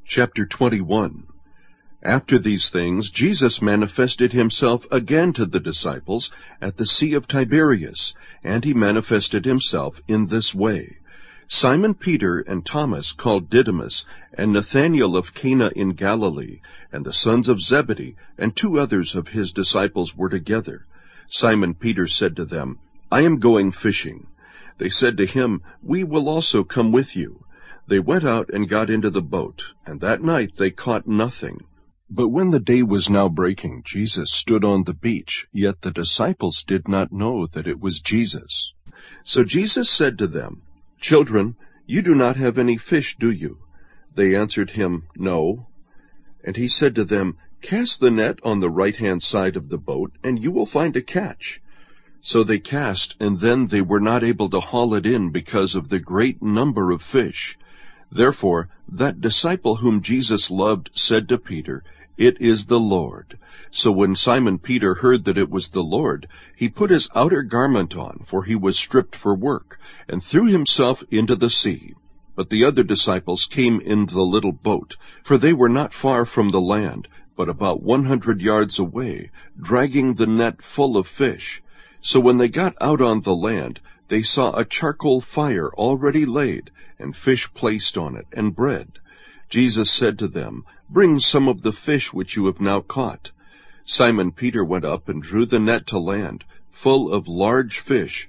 Chapter 21. After these things, Jesus manifested himself again to the disciples at the Sea of Tiberias, and he manifested himself in this way. Simon Peter and Thomas called Didymus, and Nathanael of Cana in Galilee, and the sons of Zebedee, and 2 others of his disciples were together. Simon Peter said to them, "I am going fishing." They said to him, "We will also come with you." They went out and got into the boat, and that night they caught nothing. But when the day was now breaking, Jesus stood on the beach, yet the disciples did not know that it was Jesus. So Jesus said to them, "Children, you do not have any fish, do you?" They answered him, "No." And he said to them, "Cast the net on the right-hand side of the boat, and you will find a catch." So they cast, and then they were not able to haul it in because of the great number of fish. Therefore that disciple whom Jesus loved said to Peter, "It is the Lord." So when Simon Peter heard that it was the Lord, he put his outer garment on, for he was stripped for work, and threw himself into the sea. But the other disciples came in the little boat, for they were not far from the land, but about 100 yards away, dragging the net full of fish. So when they got out on the land, they saw a charcoal fire already laid, and fish placed on it, and bread. Jesus said to them, "Bring some of the fish which you have now caught." Simon Peter went up and drew the net to land, full of large fish,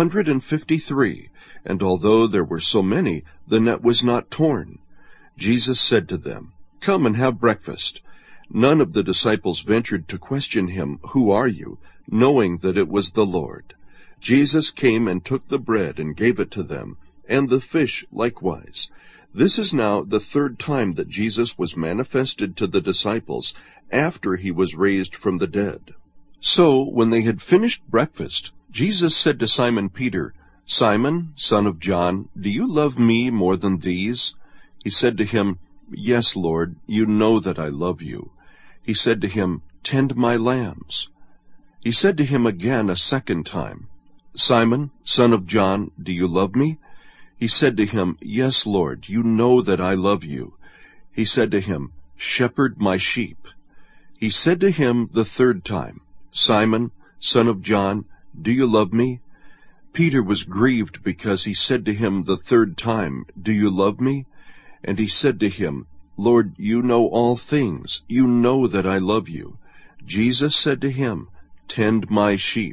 153, and although there were so many, the net was not torn. Jesus said to them, "Come and have breakfast." None of the disciples ventured to question him, "Who are you?" knowing that it was the Lord. Jesus came and took the bread and gave it to them, and the fish likewise. This is now the 3rd time that Jesus was manifested to the disciples after he was raised from the dead. So when they had finished breakfast, Jesus said to Simon Peter, "Simon, son of John, do you love me more than these?" He said to him, "Yes, Lord, you know that I love you." He said to him, "Tend my lambs." He said to him again a 2nd time, "Simon, son of John, do you love me?" He said to him, "Yes, Lord, you know that I love you." He said to him, "Shepherd my sheep." He said to him the 3rd time, "Simon, son of John, do you love me?" Peter was grieved because he said to him the 3rd time, "Do you love me?" And he said to him, "Lord, you know all things. You know that I love you." Jesus said to him, "Tend my sheep."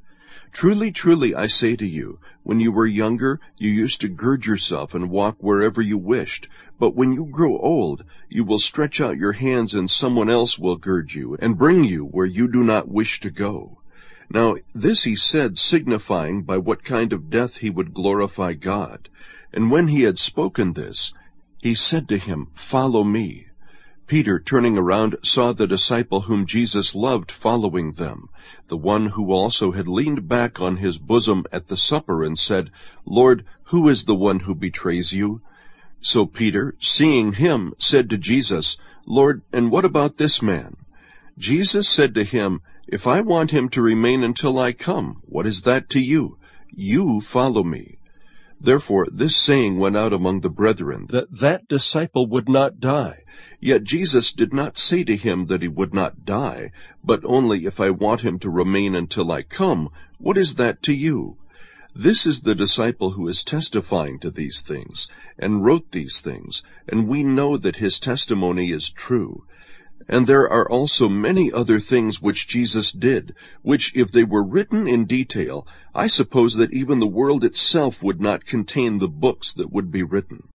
Truly, truly, I say to you, when you were younger, you used to gird yourself and walk wherever you wished. But when you grow old, you will stretch out your hands, and someone else will gird you and bring you where you do not wish to go. Now this he said, signifying by what kind of death he would glorify God. And when he had spoken this, he said to him, "Follow me." Peter, turning around, saw the disciple whom Jesus loved following them, the one who also had leaned back on his bosom at the supper and said, "Lord, who is the one who betrays you?" So Peter, seeing him, said to Jesus, "Lord, and what about this man?" Jesus said to him, "If I want him to remain until I come, what is that to you? You follow me." Therefore this saying went out among the brethren, that disciple would not die. Yet Jesus did not say to him that he would not die, but only, "If I want him to remain until I come, what is that to you?" This is the disciple who is testifying to these things, and wrote these things, and we know that his testimony is true. And there are also many other things which Jesus did, which, if they were written in detail, I suppose that even the world itself would not contain the books that would be written.